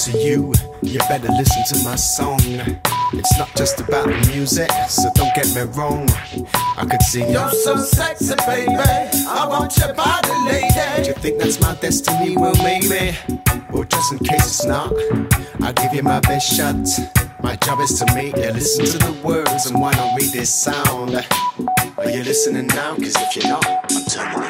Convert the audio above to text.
to you, you better listen to my song. It's not just about the music, so don't get me wrong. I could see you're so sexy, baby. I want your body, lady. Do you think that's my destiny? Well, maybe. Well, just in case it's not, I'll give you my best shot. My job is to make you listen to the words and why not read this sound. Are you listening now? Cause if you're not, I'm turning